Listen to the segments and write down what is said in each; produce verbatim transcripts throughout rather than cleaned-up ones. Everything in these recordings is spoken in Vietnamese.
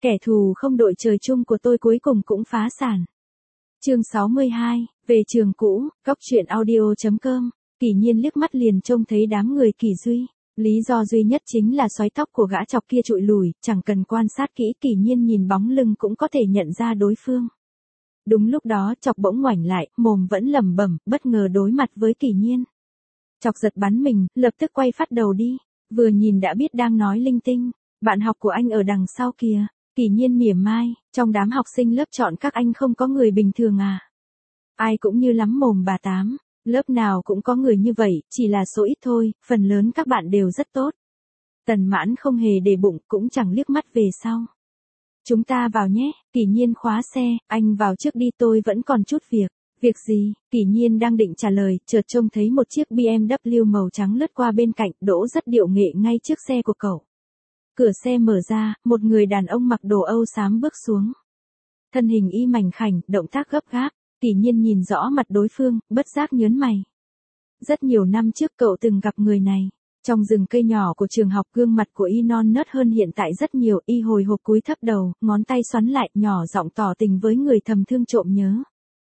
kẻ thù không đội trời chung của tôi cuối cùng cũng phá sản. Chương sáu mươi hai, về trường cũ, góc truyện audio chấm com. Kỷ Nhiên liếc mắt liền trông thấy đám người Kỷ Duy. Lý do duy nhất chính là xoáy tóc của gã chọc kia trụi lùi, chẳng cần quan sát kỹ, Kỷ Nhiên nhìn bóng lưng cũng có thể nhận ra đối phương. Đúng lúc đó chọc bỗng ngoảnh lại, mồm vẫn lẩm bẩm, bất ngờ đối mặt với Kỷ Nhiên. Chọc giật bắn mình, lập tức quay phát đầu đi, vừa nhìn đã biết đang nói linh tinh, bạn học của anh ở đằng sau kìa. Kỷ Nhiên mỉa mai, trong đám học sinh lớp chọn các anh không có người bình thường à? Ai cũng như lắm mồm bà Tám, lớp nào cũng có người như vậy, chỉ là số ít thôi, phần lớn các bạn đều rất tốt. Tần Mãn không hề để bụng, cũng chẳng liếc mắt về sau. Chúng ta vào nhé, Kỷ Nhiên khóa xe, anh vào trước đi, tôi vẫn còn chút việc. Việc gì? Kỷ Nhiên đang định trả lời, chợt trông thấy một chiếc bê em vê màu trắng lướt qua bên cạnh, đỗ rất điệu nghệ ngay trước xe của cậu. Cửa xe mở ra, một người đàn ông mặc đồ Âu xám bước xuống. Thân hình y mảnh khảnh, động tác gấp gáp, Kỷ Nhiên nhìn rõ mặt đối phương, bất giác nhớn mày. Rất nhiều năm trước cậu từng gặp người này. Trong rừng cây nhỏ của trường học, gương mặt của y non nớt hơn hiện tại rất nhiều, y hồi hộp cúi thấp đầu, ngón tay xoắn lại, nhỏ giọng tỏ tình với người thầm thương trộm nhớ.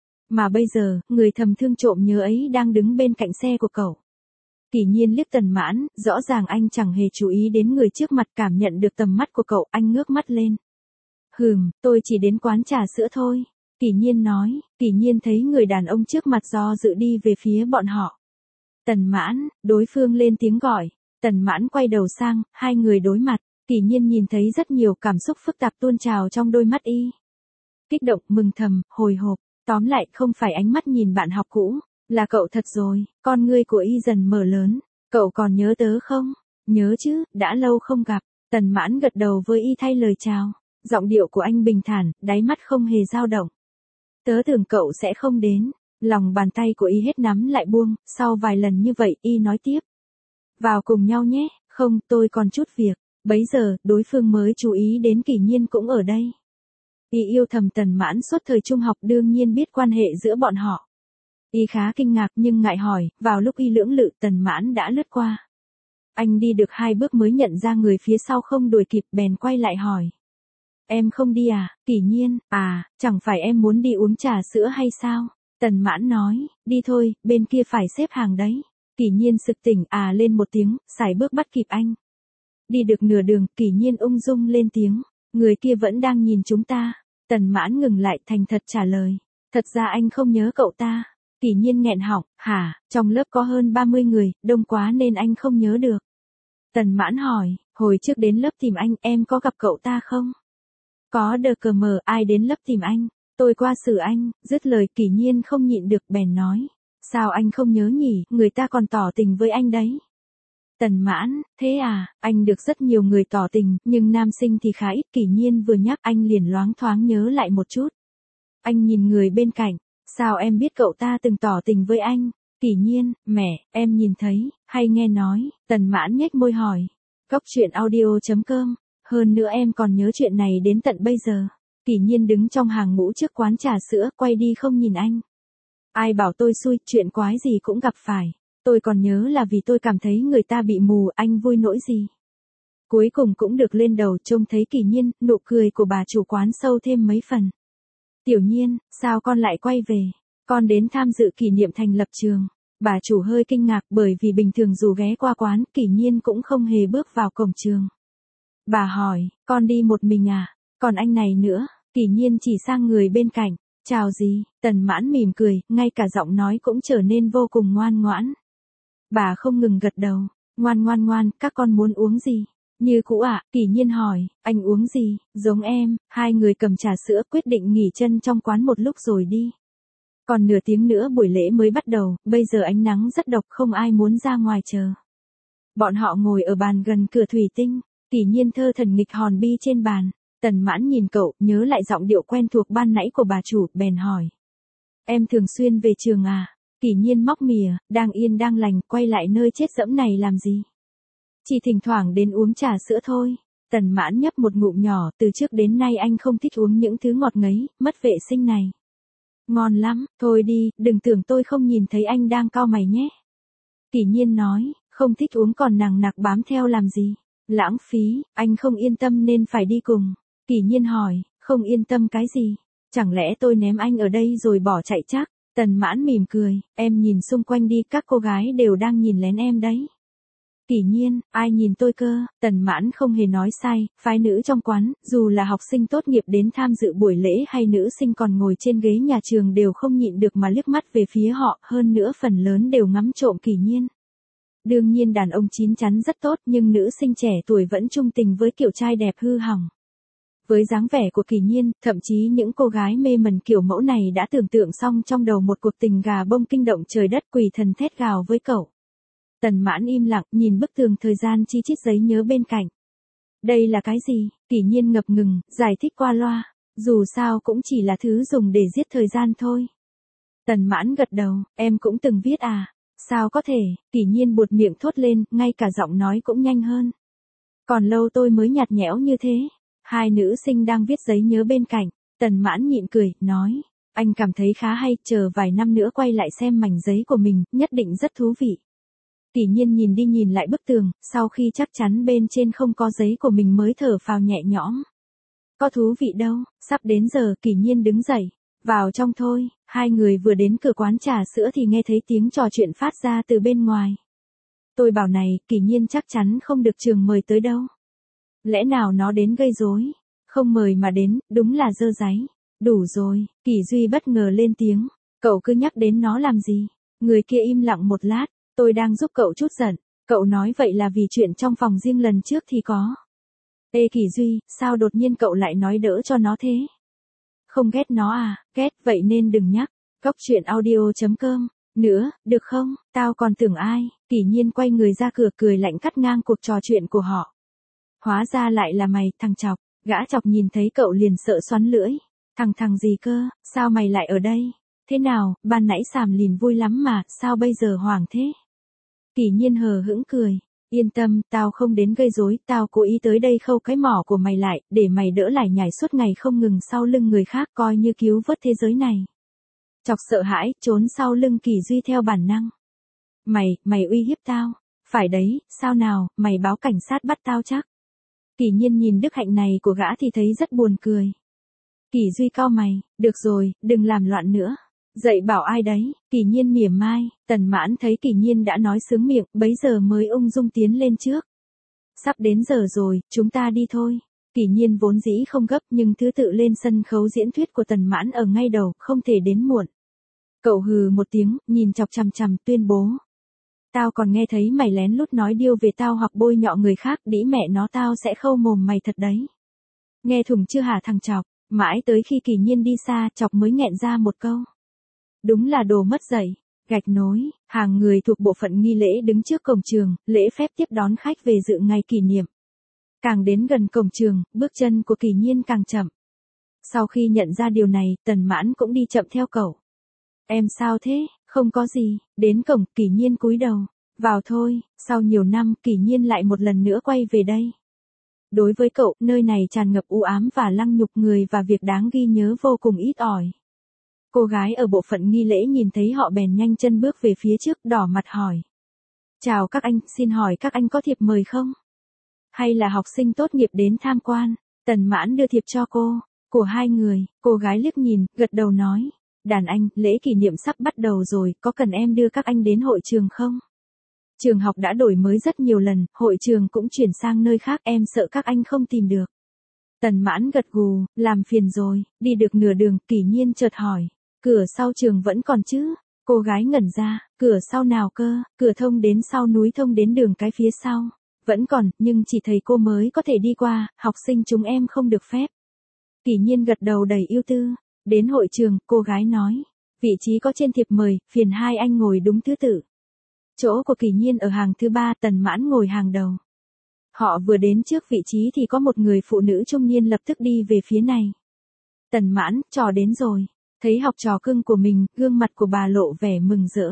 Mà bây giờ, người thầm thương trộm nhớ ấy đang đứng bên cạnh xe của cậu. Kỷ Nhiên liếc Tần Mãn, rõ ràng anh chẳng hề chú ý đến người trước mặt, cảm nhận được tầm mắt của cậu, anh ngước mắt lên. Hừm, tôi chỉ đến quán trà sữa thôi. Kỷ Nhiên nói, Kỷ Nhiên thấy người đàn ông trước mặt do dự đi về phía bọn họ. Tần Mãn, đối phương lên tiếng gọi. Tần Mãn quay đầu sang, hai người đối mặt, Kỷ Nhiên nhìn thấy rất nhiều cảm xúc phức tạp tuôn trào trong đôi mắt y. Kích động, mừng thầm, hồi hộp, tóm lại không phải ánh mắt nhìn bạn học cũ, là cậu thật rồi. Con ngươi của y dần mở lớn. Cậu còn nhớ tớ không? Nhớ chứ, đã lâu không gặp. Tần Mãn gật đầu với y thay lời chào. Giọng điệu của anh bình thản, đáy mắt không hề dao động. Tớ tưởng cậu sẽ không đến. Lòng bàn tay của y hết nắm lại buông, sau vài lần như vậy y nói tiếp. Vào cùng nhau nhé, không, tôi còn chút việc. Bấy giờ, đối phương mới chú ý đến Kỷ Nhiên cũng ở đây. Y yêu thầm Tần Mãn suốt thời trung học, đương nhiên biết quan hệ giữa bọn họ. Y khá kinh ngạc nhưng ngại hỏi, vào lúc y lưỡng lự, Tần Mãn đã lướt qua. Anh đi được hai bước mới nhận ra người phía sau không đuổi kịp, bèn quay lại hỏi. Em không đi à? Kỷ Nhiên, à, chẳng phải em muốn đi uống trà sữa hay sao? Tần Mãn nói, đi thôi, bên kia phải xếp hàng đấy. Kỷ Nhiên sực tỉnh à lên một tiếng, sải bước bắt kịp anh. Đi được nửa đường, Kỷ Nhiên ung dung lên tiếng, người kia vẫn đang nhìn chúng ta. Tần Mãn ngừng lại, thành thật trả lời, thật ra anh không nhớ cậu ta. Kỷ Nhiên nghẹn họng, hả, trong lớp có hơn ba mươi người, đông quá nên anh không nhớ được. Tần Mãn hỏi, hồi trước đến lớp tìm anh, em có gặp cậu ta không? Có đờ cờ mờ, ai đến lớp tìm anh? Tôi qua xử anh. Dứt lời Kỷ Nhiên không nhịn được bèn nói. Sao anh không nhớ nhỉ, người ta còn tỏ tình với anh đấy. Tần Mãn, thế à, anh được rất nhiều người tỏ tình, nhưng nam sinh thì khá ít. Kỷ Nhiên vừa nhắc anh liền loáng thoáng nhớ lại một chút. Anh nhìn người bên cạnh, sao em biết cậu ta từng tỏ tình với anh? Kỷ Nhiên, mẹ, em nhìn thấy, hay nghe nói. Tần Mãn nhếch môi hỏi. Góc truyện audio chấm com, hơn nữa em còn nhớ chuyện này đến tận bây giờ. Kỷ Nhiên đứng trong hàng ngũ trước quán trà sữa, quay đi không nhìn anh. Ai bảo tôi xui, chuyện quái gì cũng gặp phải. Tôi còn nhớ là vì tôi cảm thấy người ta bị mù, anh vui nỗi gì. Cuối cùng cũng được lên đầu, trông thấy Kỷ Nhiên, nụ cười của bà chủ quán sâu thêm mấy phần. Tiểu Nhiên, sao con lại quay về? Con đến tham dự kỷ niệm thành lập trường. Bà chủ hơi kinh ngạc bởi vì bình thường dù ghé qua quán, Kỷ Nhiên cũng không hề bước vào cổng trường. Bà hỏi, con đi một mình à? Còn anh này nữa? Kỷ Nhiên chỉ sang người bên cạnh. Chào gì? Tần Mãn mỉm cười, ngay cả giọng nói cũng trở nên vô cùng ngoan ngoãn. Bà không ngừng gật đầu. Ngoan ngoan ngoan, các con muốn uống gì? Như cũ ạ, à? Kỷ Nhiên hỏi, anh uống gì? Giống em. Hai người cầm trà sữa, quyết định nghỉ chân trong quán một lúc rồi đi. Còn nửa tiếng nữa buổi lễ mới bắt đầu, bây giờ ánh nắng rất độc, không ai muốn ra ngoài chờ. Bọn họ ngồi ở bàn gần cửa thủy tinh, Kỷ Nhiên thơ thần nghịch hòn bi trên bàn. Tần Mãn nhìn cậu, nhớ lại giọng điệu quen thuộc ban nãy của bà chủ, bèn hỏi. Em thường xuyên về trường à? Kỷ Nhiên móc mỉa, đang yên đang lành, quay lại nơi chết dẫm này làm gì? Chỉ thỉnh thoảng đến uống trà sữa thôi. Tần Mãn nhấp một ngụm nhỏ, từ trước đến nay anh không thích uống những thứ ngọt ngấy, mất vệ sinh này. Ngon lắm, thôi đi, đừng tưởng tôi không nhìn thấy anh đang cau mày nhé. Kỷ Nhiên nói, không thích uống còn nằng nặc bám theo làm gì. Lãng phí, anh không yên tâm nên phải đi cùng. Kỷ Nhiên hỏi, không yên tâm cái gì? Chẳng lẽ tôi ném anh ở đây rồi bỏ chạy chắc? Tần Mãn mỉm cười, em nhìn xung quanh đi, các cô gái đều đang nhìn lén em đấy. Kỷ Nhiên, ai nhìn tôi cơ? Tần Mãn không hề nói sai, phái nữ trong quán, dù là học sinh tốt nghiệp đến tham dự buổi lễ hay nữ sinh còn ngồi trên ghế nhà trường đều không nhịn được mà liếc mắt về phía họ, hơn nữa phần lớn đều ngắm trộm Kỷ Nhiên. Đương nhiên đàn ông chín chắn rất tốt nhưng nữ sinh trẻ tuổi vẫn trung tình với kiểu trai đẹp hư hỏng. Với dáng vẻ của Kỷ Nhiên, thậm chí những cô gái mê mẩn kiểu mẫu này đã tưởng tượng xong trong đầu một cuộc tình gà bông kinh động trời đất, quỷ thần thét gào với cậu. Tần Mãn im lặng, nhìn bức tường thời gian chi chít giấy nhớ bên cạnh. Đây là cái gì? Kỷ Nhiên ngập ngừng, giải thích qua loa. Dù sao cũng chỉ là thứ dùng để giết thời gian thôi. Tần Mãn gật đầu, em cũng từng viết à? Sao có thể? Kỷ Nhiên buột miệng thốt lên, ngay cả giọng nói cũng nhanh hơn. Còn lâu tôi mới nhạt nhẽo như thế. Hai nữ sinh đang viết giấy nhớ bên cạnh. Tần Mãn nhịn cười, nói. Anh cảm thấy khá hay, chờ vài năm nữa quay lại xem mảnh giấy của mình, nhất định rất thú vị. Kỷ Nhiên nhìn đi nhìn lại bức tường, sau khi chắc chắn bên trên không có giấy của mình mới thở phào nhẹ nhõm. Có thú vị đâu, sắp đến giờ, Kỷ Nhiên đứng dậy. Vào trong thôi, hai người vừa đến cửa quán trà sữa thì nghe thấy tiếng trò chuyện phát ra từ bên ngoài. Tôi bảo này, Kỷ Nhiên chắc chắn không được trường mời tới đâu. Lẽ nào nó đến gây rối? Không mời mà đến, đúng là dơ dáy. Đủ rồi, Kỷ Duy bất ngờ lên tiếng. Cậu cứ nhắc đến nó làm gì? Người kia im lặng một lát. Tôi đang giúp cậu chút giận. Cậu nói vậy là vì chuyện trong phòng riêng lần trước thì có. Ê Kỷ Duy, sao đột nhiên cậu lại nói đỡ cho nó thế? Không ghét nó à? Ghét, vậy nên đừng nhắc. Cóc truyện audio chấm com. Nữa, được không? Tao còn tưởng ai? Kỷ Nhiên quay người ra cửa cười lạnh cắt ngang cuộc trò chuyện của họ. Hóa ra lại là mày, thằng Chọc. Gã Chọc nhìn thấy cậu liền sợ xoắn lưỡi. Thằng thằng gì cơ, sao mày lại ở đây? Thế nào, ban nãy Sàm Lìn vui lắm mà, sao bây giờ hoảng thế? Kỷ Nhiên hờ hững cười. Yên tâm, tao không đến gây rối, tao cố ý tới đây khâu cái mỏ của mày lại, để mày đỡ lải nhải suốt ngày không ngừng sau lưng người khác, coi như cứu vớt thế giới này. Chọc sợ hãi, trốn sau lưng Kỷ Duy theo bản năng. Mày, mày uy hiếp tao. Phải đấy, sao nào, mày báo cảnh sát bắt tao chắc. Kỷ Nhiên nhìn đức hạnh này của gã thì thấy rất buồn cười. Kỷ Duy cau mày, được rồi, đừng làm loạn nữa. Dậy bảo ai đấy? Kỷ Nhiên mỉa mai. Tần Mãn thấy Kỷ Nhiên đã nói sướng miệng, bấy giờ mới ung dung tiến lên trước. Sắp đến giờ rồi, chúng ta đi thôi. Kỷ Nhiên vốn dĩ không gấp nhưng thứ tự lên sân khấu diễn thuyết của Tần Mãn ở ngay đầu, không thể đến muộn. Cậu hừ một tiếng, nhìn chọc chằm chằm, tuyên bố. Tao còn nghe thấy mày lén lút nói điêu về tao hoặc bôi nhọ người khác, đĩ mẹ nó tao sẽ khâu mồm mày thật đấy. Nghe thủng chưa hả thằng Chọc? Mãi tới khi Kỷ Nhiên đi xa, Chọc mới nghẹn ra một câu. Đúng là đồ mất dạy. Gạch nối, hàng người thuộc bộ phận nghi lễ đứng trước cổng trường, lễ phép tiếp đón khách về dự ngày kỷ niệm. Càng đến gần cổng trường, bước chân của Kỷ Nhiên càng chậm. Sau khi nhận ra điều này, Tần Mãn cũng đi chậm theo cậu. Em sao thế? Không có gì. Đến cổng, Kỷ Nhiên cúi đầu. Vào thôi, sau nhiều năm, Kỷ Nhiên lại một lần nữa quay về đây. Đối với cậu, nơi này tràn ngập u ám và lăng nhục, người và việc đáng ghi nhớ vô cùng ít ỏi. Cô gái ở bộ phận nghi lễ nhìn thấy họ bèn nhanh chân bước về phía trước, đỏ mặt hỏi. Chào các anh, xin hỏi các anh có thiệp mời không? Hay là học sinh tốt nghiệp đến tham quan? Tần Mãn đưa thiệp cho cô. Của hai người, cô gái liếc nhìn, gật đầu nói. Đàn anh, lễ kỷ niệm sắp bắt đầu rồi, có cần em đưa các anh đến hội trường không? Trường học đã đổi mới rất nhiều lần, hội trường cũng chuyển sang nơi khác, em sợ các anh không tìm được. Tần Mãn gật gù, làm phiền rồi. Đi được nửa đường, Kỷ Nhiên chợt hỏi. Cửa sau trường vẫn còn chứ? Cô gái ngẩn ra, cửa sau nào cơ? Cửa thông đến sau núi, thông đến đường cái phía sau. Vẫn còn, nhưng chỉ thầy cô mới có thể đi qua, học sinh chúng em không được phép. Kỷ Nhiên gật đầu đầy ưu tư. Đến hội trường, cô gái nói. Vị trí có trên thiệp mời, phiền hai anh ngồi đúng thứ tự. Chỗ của Kỷ Nhiên ở hàng thứ ba, Tần Mãn ngồi hàng đầu. Họ vừa đến trước vị trí thì có một người phụ nữ trung niên lập tức đi về phía này. Tần Mãn, trò đến rồi. Thấy học trò cưng của mình, gương mặt của bà lộ vẻ mừng rỡ.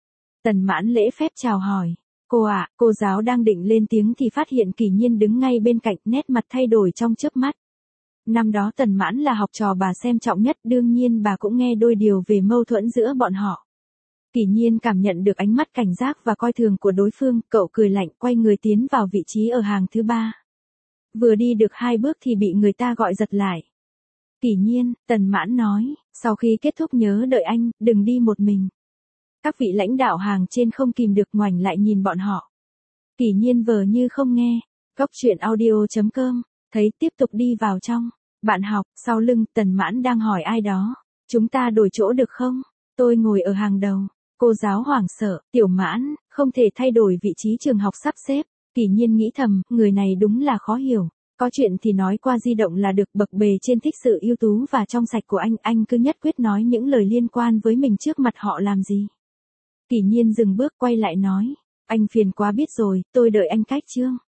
Tần Mãn lễ phép chào hỏi. Cô ạ, à, cô giáo đang định lên tiếng thì phát hiện Kỷ Nhiên đứng ngay bên cạnh, nét mặt thay đổi trong chớp mắt. Năm đó Tần Mãn là học trò bà xem trọng nhất, đương nhiên bà cũng nghe đôi điều về mâu thuẫn giữa bọn họ. Kỷ Nhiên cảm nhận được ánh mắt cảnh giác và coi thường của đối phương, cậu cười lạnh, quay người tiến vào vị trí ở hàng thứ ba. Vừa đi được hai bước thì bị người ta gọi giật lại. Kỷ Nhiên, Tần Mãn nói, sau khi kết thúc nhớ đợi anh, đừng đi một mình. Các vị lãnh đạo hàng trên không kìm được ngoảnh lại nhìn bọn họ. Kỷ Nhiên vờ như không nghe. Cốc truyện audio chấm com, thấy tiếp tục đi vào trong. Bạn học, sau lưng, Tần Mãn đang hỏi ai đó. Chúng ta đổi chỗ được không? Tôi ngồi ở hàng đầu. Cô giáo hoảng sợ, Tiểu Mãn, không thể thay đổi vị trí trường học sắp xếp. Kỷ Nhiên nghĩ thầm, người này đúng là khó hiểu. Có chuyện thì nói qua di động là được, bậc bề trên thích sự ưu tú và trong sạch của anh, anh cứ nhất quyết nói những lời liên quan với mình trước mặt họ làm gì. Kỷ Nhiên dừng bước quay lại nói, anh phiền quá biết rồi, tôi đợi anh cách chương.